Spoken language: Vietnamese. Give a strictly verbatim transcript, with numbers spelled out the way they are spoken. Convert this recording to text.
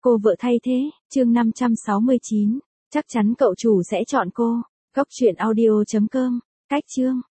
Cô vợ thay thế, chương năm trăm sáu mươi chín. Chắc chắn cậu chủ sẽ chọn cô. Góc truyện audio chấm com. Cách chương.